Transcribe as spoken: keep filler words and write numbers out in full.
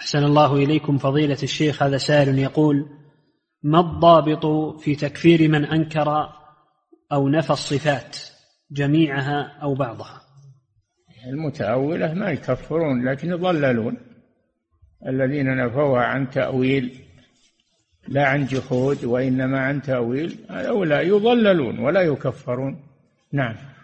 أحسن الله إليكم فضيلة الشيخ. هذا سائل يقول: ما الضابط في تكفير من أنكر أو نفى الصفات جميعها أو بعضها؟ المتأولة ما يكفرون لكن يضللون، الذين نفوها عن تأويل لا عن جحود وإنما عن تأويل هؤلاء يضللون ولا يكفرون. نعم.